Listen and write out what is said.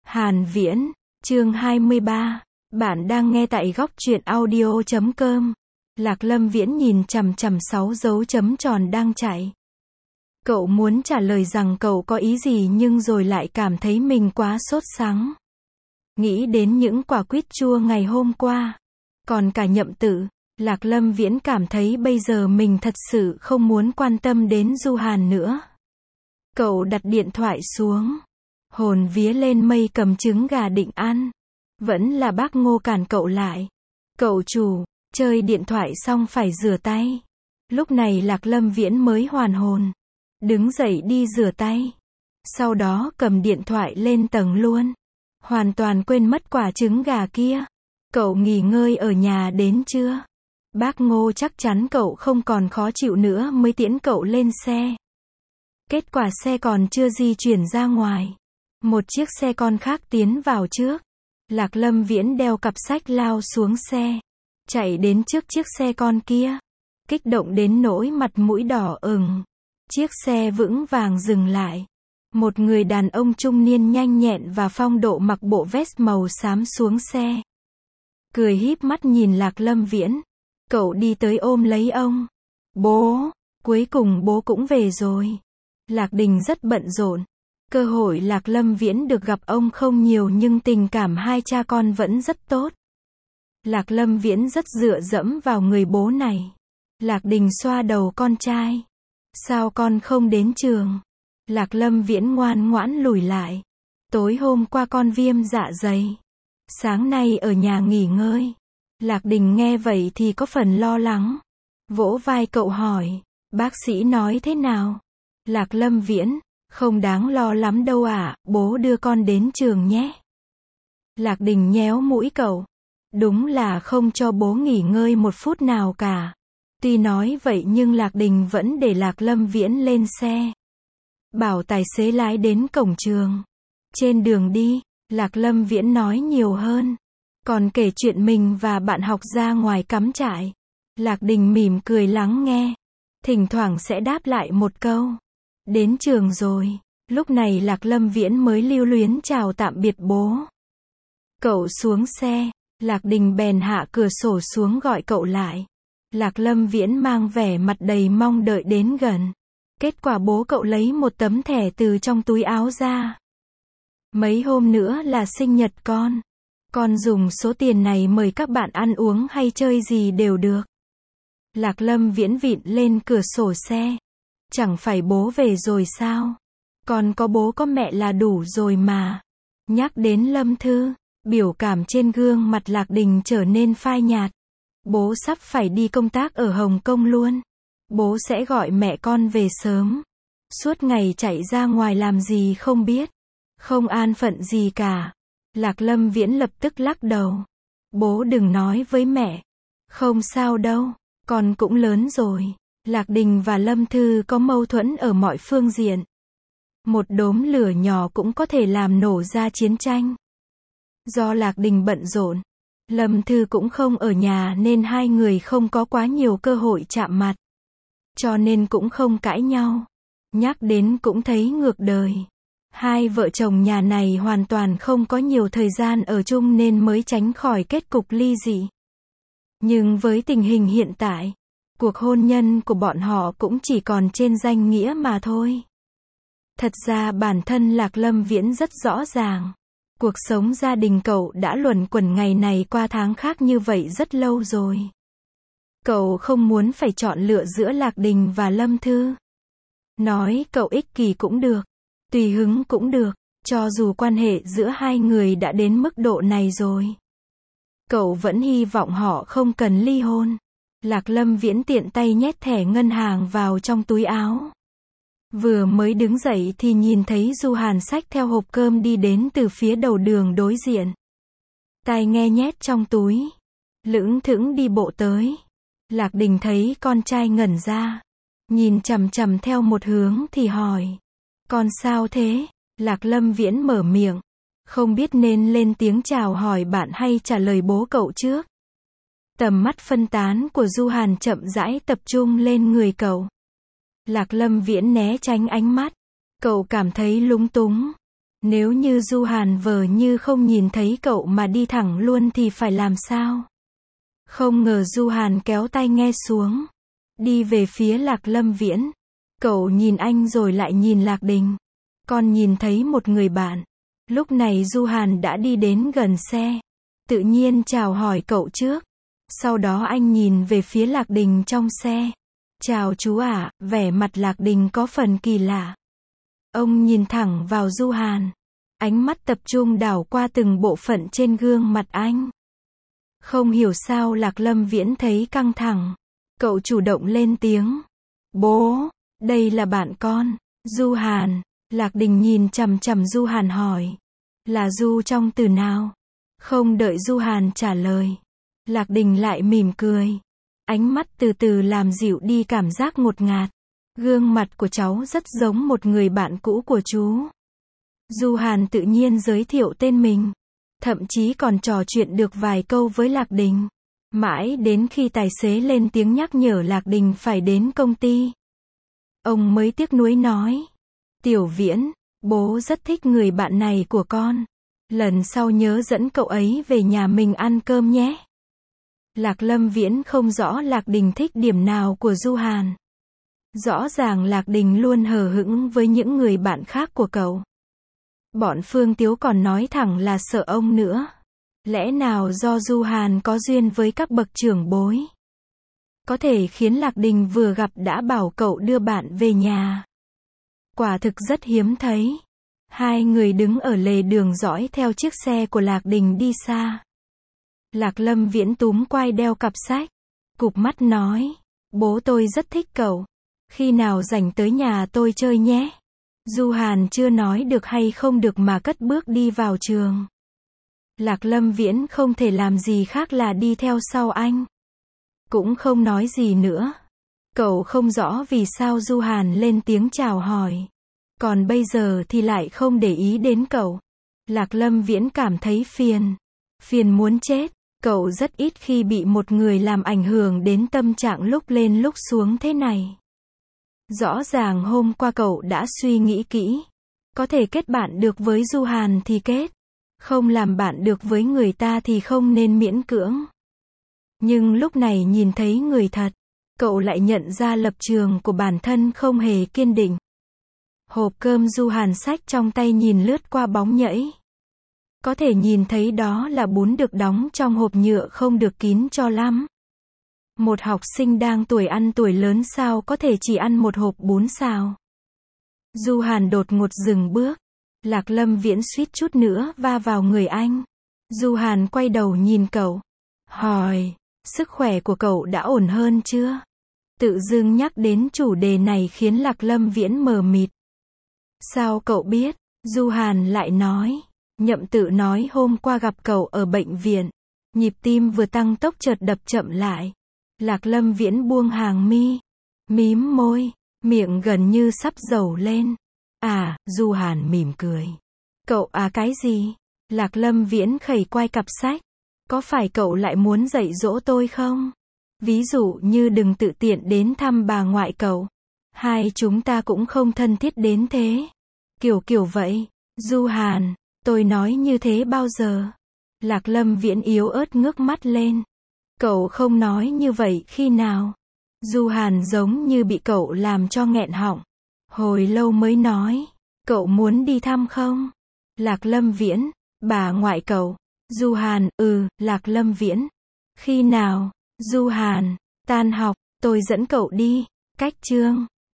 Hàn Viễn, chương 23. Bạn đang nghe tại góc truyện audio.com. Lạc Lâm Viễn nhìn chằm chằm 6 dấu chấm tròn đang chạy. Cậu muốn trả lời rằng cậu có ý gì nhưng rồi lại cảm thấy mình quá sốt sắng. Nghĩ đến những quả quýt chua ngày hôm qua. Còn cả Nhậm Tử, Lạc Lâm Viễn cảm thấy bây giờ mình thật sự không muốn quan tâm đến Du Hàn nữa. Cậu đặt điện thoại xuống. Hồn vía lên mây cầm trứng gà định ăn. Vẫn là bác Ngô cản cậu lại. Cậu chủ, chơi điện thoại xong phải rửa tay. Lúc này Lạc Lâm Viễn mới hoàn hồn. Đứng dậy đi rửa tay. Sau đó cầm điện thoại lên tầng luôn. Hoàn toàn quên mất quả trứng gà kia. Cậu nghỉ ngơi ở nhà đến chưa? Bác Ngô chắc chắn cậu không còn khó chịu nữa mới tiễn cậu lên xe. Kết quả xe còn chưa di chuyển ra ngoài. Một chiếc xe con khác tiến vào trước. Lạc Lâm Viễn đeo cặp sách lao xuống xe. Chạy đến trước chiếc xe con kia. Kích động đến nỗi mặt mũi đỏ ửng. Chiếc xe vững vàng dừng lại. Một người đàn ông trung niên nhanh nhẹn và phong độ mặc bộ vest màu xám xuống xe. Cười híp mắt nhìn Lạc Lâm Viễn. Cậu đi tới ôm lấy ông. Bố, cuối cùng bố cũng về rồi. Lạc Đình rất bận rộn. Cơ hội Lạc Lâm Viễn được gặp ông không nhiều nhưng tình cảm hai cha con vẫn rất tốt. Lạc Lâm Viễn rất dựa dẫm vào người bố này. Lạc Đình xoa đầu con trai. Sao con không đến trường? Lạc Lâm Viễn ngoan ngoãn lùi lại. Tối hôm qua con viêm dạ dày. Sáng nay ở nhà nghỉ ngơi. Lạc Đình nghe vậy thì có phần lo lắng. Vỗ vai cậu hỏi, bác sĩ nói thế nào? Lạc Lâm Viễn, không đáng lo lắm đâu ạ, bố đưa con đến trường nhé. Lạc Đình nhéo mũi cậu. Đúng là không cho bố nghỉ ngơi một phút nào cả. Tuy nói vậy nhưng Lạc Đình vẫn để Lạc Lâm Viễn lên xe. Bảo tài xế lái đến cổng trường. Trên đường đi, Lạc Lâm Viễn nói nhiều hơn. Còn kể chuyện mình và bạn học ra ngoài cắm trại. Lạc Đình mỉm cười lắng nghe. Thỉnh thoảng sẽ đáp lại một câu. Đến trường rồi. Lúc này Lạc Lâm Viễn mới lưu luyến chào tạm biệt bố. Cậu xuống xe. Lạc Đình bèn hạ cửa sổ xuống gọi cậu lại. Lạc Lâm Viễn mang vẻ mặt đầy mong đợi đến gần. Kết quả bố cậu lấy một tấm thẻ từ trong túi áo ra. Mấy hôm nữa là sinh nhật con. Con dùng số tiền này mời các bạn ăn uống hay chơi gì đều được. Lạc Lâm Viễn vịn lên cửa sổ xe. Chẳng phải bố về rồi sao? Con có bố có mẹ là đủ rồi mà. Nhắc đến Lâm Thư, biểu cảm trên gương mặt Lạc Đình trở nên phai nhạt. Bố sắp phải đi công tác ở Hồng Kông luôn. Bố sẽ gọi mẹ con về sớm. Suốt ngày chạy ra ngoài làm gì không biết. Không an phận gì cả. Lạc Lâm Viễn lập tức lắc đầu. Bố đừng nói với mẹ. Không sao đâu, con cũng lớn rồi. Lạc Đình và Lâm Thư có mâu thuẫn ở mọi phương diện. Một đốm lửa nhỏ cũng có thể làm nổ ra chiến tranh. Do Lạc Đình bận rộn, Lâm Thư cũng không ở nhà nên hai người không có quá nhiều cơ hội chạm mặt. Cho nên cũng không cãi nhau. Nhắc đến cũng thấy ngược đời. Hai vợ chồng nhà này hoàn toàn không có nhiều thời gian ở chung nên mới tránh khỏi kết cục ly dị. Nhưng với tình hình hiện tại, cuộc hôn nhân của bọn họ cũng chỉ còn trên danh nghĩa mà thôi. Thật ra bản thân Lạc Lâm Viễn rất rõ ràng. Cuộc sống gia đình cậu đã luẩn quẩn ngày này qua tháng khác như vậy rất lâu rồi. Cậu không muốn phải chọn lựa giữa Lạc Đình và Lâm Thư. Nói cậu ích kỷ cũng được. Tùy hứng cũng được, cho dù quan hệ giữa hai người đã đến mức độ này rồi. Cậu vẫn hy vọng họ không cần ly hôn. Lạc Lâm Viễn tiện tay nhét thẻ ngân hàng vào trong túi áo. Vừa mới đứng dậy thì nhìn thấy Du Hàn xách theo hộp cơm đi đến từ phía đầu đường đối diện. Tai nghe nhét trong túi. Lững thững đi bộ tới. Lạc Đình thấy con trai ngẩn ra. Nhìn chằm chằm theo một hướng thì hỏi. Con sao thế? Lạc Lâm Viễn mở miệng. Không biết nên lên tiếng chào hỏi bạn hay trả lời bố cậu trước. Tầm mắt phân tán của Du Hàn chậm rãi tập trung lên người cậu. Lạc Lâm Viễn né tránh ánh mắt. Cậu cảm thấy lúng túng. Nếu như Du Hàn vờ như không nhìn thấy cậu mà đi thẳng luôn thì phải làm sao? Không ngờ Du Hàn kéo tay nghe xuống, đi về phía Lạc Lâm Viễn. Cậu nhìn anh rồi lại nhìn Lạc Đình. Còn nhìn thấy một người bạn. Lúc này Du Hàn đã đi đến gần xe. Tự nhiên chào hỏi cậu trước. Sau đó anh nhìn về phía Lạc Đình trong xe. Chào chú ạ, vẻ mặt Lạc Đình có phần kỳ lạ. Ông nhìn thẳng vào Du Hàn. Ánh mắt tập trung đảo qua từng bộ phận trên gương mặt anh. Không hiểu sao Lạc Lâm Viễn thấy căng thẳng. Cậu chủ động lên tiếng. Bố, đây là bạn con, Du Hàn. Lạc Đình nhìn chằm chằm Du Hàn hỏi. Là Du trong từ nào? Không đợi Du Hàn trả lời. Lạc Đình lại mỉm cười. Ánh mắt từ từ làm dịu đi cảm giác ngột ngạt. Gương mặt của cháu rất giống một người bạn cũ của chú. Du Hàn tự nhiên giới thiệu tên mình. Thậm chí còn trò chuyện được vài câu với Lạc Đình. Mãi đến khi tài xế lên tiếng nhắc nhở Lạc Đình phải đến công ty. Ông mới tiếc nuối nói. Tiểu Viễn, bố rất thích người bạn này của con. Lần sau nhớ dẫn cậu ấy về nhà mình ăn cơm nhé. Lạc Lâm Viễn không rõ Lạc Đình thích điểm nào của Du Hàn. Rõ ràng Lạc Đình luôn hờ hững với những người bạn khác của cậu. Bọn Phương Tiếu còn nói thẳng là sợ ông nữa. Lẽ nào do Du Hàn có duyên với các bậc trưởng bối? Có thể khiến Lạc Đình vừa gặp đã bảo cậu đưa bạn về nhà. Quả thực rất hiếm thấy. Hai người đứng ở lề đường dõi theo chiếc xe của Lạc Đình đi xa. Lạc Lâm Viễn túm quai đeo cặp sách. Cụp mắt nói. Bố tôi rất thích cậu. Khi nào rảnh tới nhà tôi chơi nhé. Du Hàn chưa nói được hay không được mà cất bước đi vào trường. Lạc Lâm Viễn không thể làm gì khác là đi theo sau anh. Cũng không nói gì nữa. Cậu không rõ vì sao Du Hàn lên tiếng chào hỏi. Còn bây giờ thì lại không để ý đến cậu. Lạc Lâm Viễn cảm thấy phiền. Phiền muốn chết. Cậu rất ít khi bị một người làm ảnh hưởng đến tâm trạng lúc lên lúc xuống thế này. Rõ ràng hôm qua cậu đã suy nghĩ kỹ. Có thể kết bạn được với Du Hàn thì kết. Không làm bạn được với người ta thì không nên miễn cưỡng. Nhưng lúc này nhìn thấy người thật, cậu lại nhận ra lập trường của bản thân không hề kiên định. Hộp cơm Du Hàn xách trong tay nhìn lướt qua bóng nhẫy. Có thể nhìn thấy đó là bún được đóng trong hộp nhựa không được kín cho lắm. Một học sinh đang tuổi ăn tuổi lớn sao có thể chỉ ăn một hộp bún xào. Du Hàn đột ngột dừng bước. Lạc Lâm Viễn suýt chút nữa va vào người anh. Du Hàn quay đầu nhìn cậu. Hỏi, sức khỏe của cậu đã ổn hơn chưa? Tự dưng nhắc đến chủ đề này khiến Lạc Lâm Viễn mờ mịt. Sao cậu biết? Du Hàn lại nói. Nhậm Tự nói hôm qua gặp cậu ở bệnh viện. Nhịp tim vừa tăng tốc chợt đập chậm lại. Lạc Lâm Viễn buông hàng mi. Mím môi. Miệng gần như sắp dầu lên. À, Du Hàn mỉm cười. Cậu à cái gì? Lạc Lâm Viễn khẩy quai cặp sách. Có phải cậu lại muốn dạy dỗ tôi không? Ví dụ như đừng tự tiện đến thăm bà ngoại cậu. Hai chúng ta cũng không thân thiết đến thế. Kiểu vậy. Du Hàn, tôi nói như thế bao giờ? Lạc Lâm Viễn yếu ớt ngước mắt lên. Cậu không nói như vậy khi nào? Du Hàn giống như bị cậu làm cho nghẹn họng. Hồi lâu mới nói. Cậu muốn đi thăm không? Lạc Lâm Viễn, bà ngoại cậu. Du Hàn, Lạc Lâm Viễn. Khi nào? Du Hàn, tan học, tôi dẫn cậu đi. Cách chương